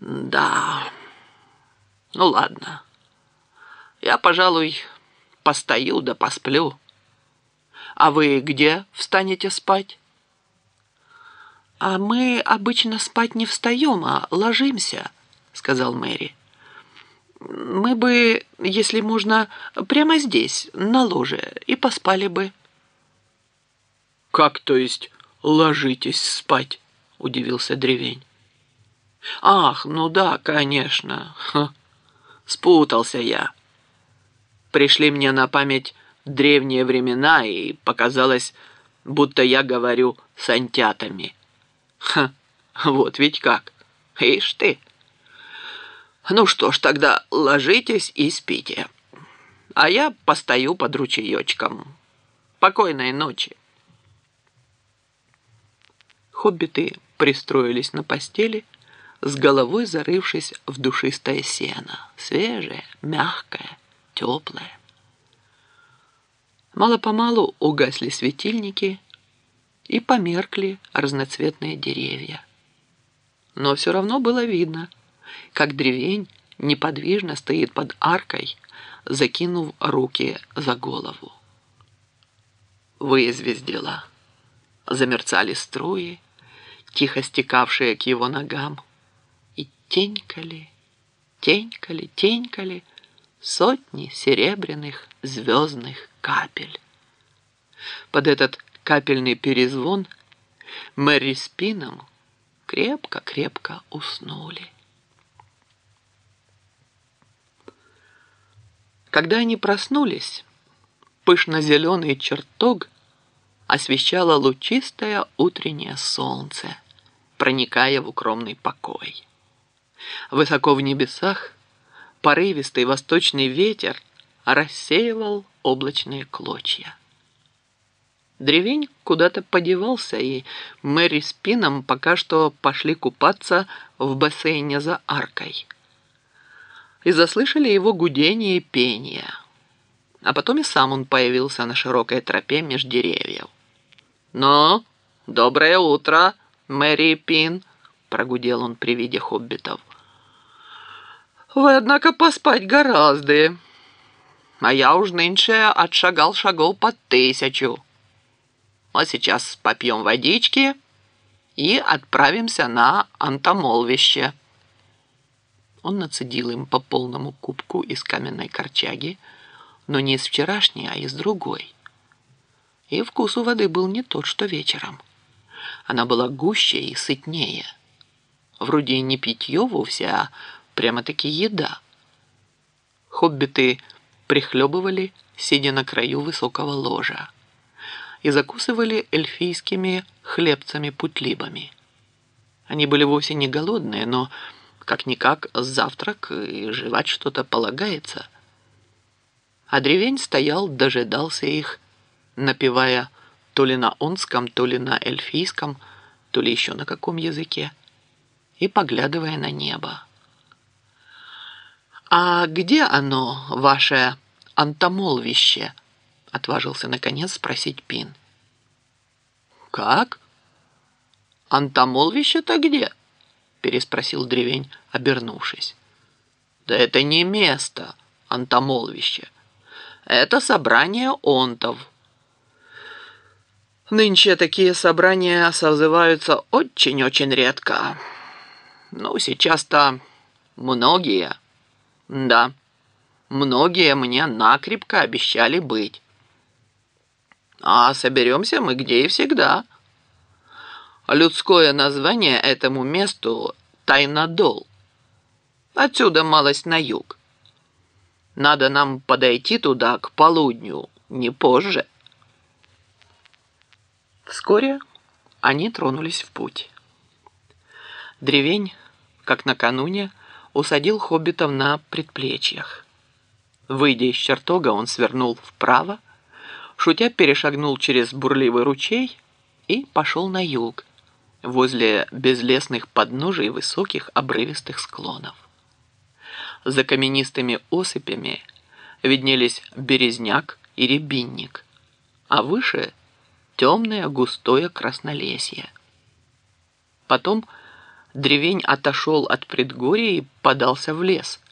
Да, ну ладно. Я, пожалуй, постою да посплю. А вы где встанете спать? А мы обычно спать не встаем, а ложимся, сказал Мэри. Мы бы, если можно, прямо здесь, на ложе, и поспали бы. Как, то есть, ложитесь спать? Удивился Древень. Ах, ну да, конечно. Ха, спутался я. Пришли мне на память древние времена, и показалось, будто я говорю с антятами. Ха, вот ведь как. Ишь ты. Ну что ж, тогда ложитесь и спите. А я постою под ручеечком. Покойной ночи. Хоббиты пристроились на постели, с головой зарывшись в душистое сено. Свежее, мягкое, теплое. Мало-помалу угасли светильники и померкли разноцветные деревья. Но все равно было видно, как Древень неподвижно стоит под аркой, закинув руки за голову. Вызвездило. Замерцали струи, тихо стекавшие к его ногам, и тенькали, тенькали, тенькали сотни серебряных звездных капель. Под этот капельный перезвон Мэри с Пином крепко-крепко уснули. Когда они проснулись, пышно-зеленый чертог освещало лучистое утреннее солнце, проникая в укромный покой. Высоко в небесах порывистый восточный ветер рассеивал облачные клочья. Древень куда-то подевался, и Мэри с Пином пока что пошли купаться в бассейне за аркой. И заслышали его гудение и пение. А потом и сам он появился на широкой тропе меж деревьев. «Ну, доброе утро, Мэри и Пин!» — прогудел он при виде хоббитов. «Вы, однако, поспать гораздо, а я уж нынче отшагал шагов под 1000. А сейчас попьем водички и отправимся на Антомолвище». Он нацедил им по полному кубку из каменной корчаги, но не из вчерашней, а из другой. И вкус у воды был не тот, что вечером. Она была гуще и сытнее. Вроде и не питье вовсе, а прямо-таки еда. Хоббиты прихлебывали, сидя на краю высокого ложа, и закусывали эльфийскими хлебцами-путлибами. Они были вовсе не голодные, но как-никак завтрак и жевать что-то полагается. А Древень стоял, дожидался их, напевая то ли на онском, то ли на эльфийском, то ли еще на каком языке, и поглядывая на небо. «А где оно, ваше Антомолвище?» — отважился наконец спросить Пин. «Как? Антомолвище-то где?» — переспросил Древень, обернувшись. «Да это не место, Антомолвище. Это собрание онтов. Нынче такие собрания созываются очень-очень редко. Ну, сейчас-то многие, да, многие мне накрепко обещали быть. А соберемся мы где и всегда. Людское название этому месту — Тайнодол. Отсюда малость на юг. Надо нам подойти туда к полудню, не позже». Вскоре они тронулись в путь. Древень, как накануне, усадил хоббитов на предплечьях. Выйдя из чертога, он свернул вправо, шутя перешагнул через бурливый ручей и пошел на юг, возле безлесных подножий высоких обрывистых склонов. За каменистыми осыпями виднелись березняк и рябинник, а выше — темное густое краснолесье. Потом Древень отошел от предгорья и подался в лес.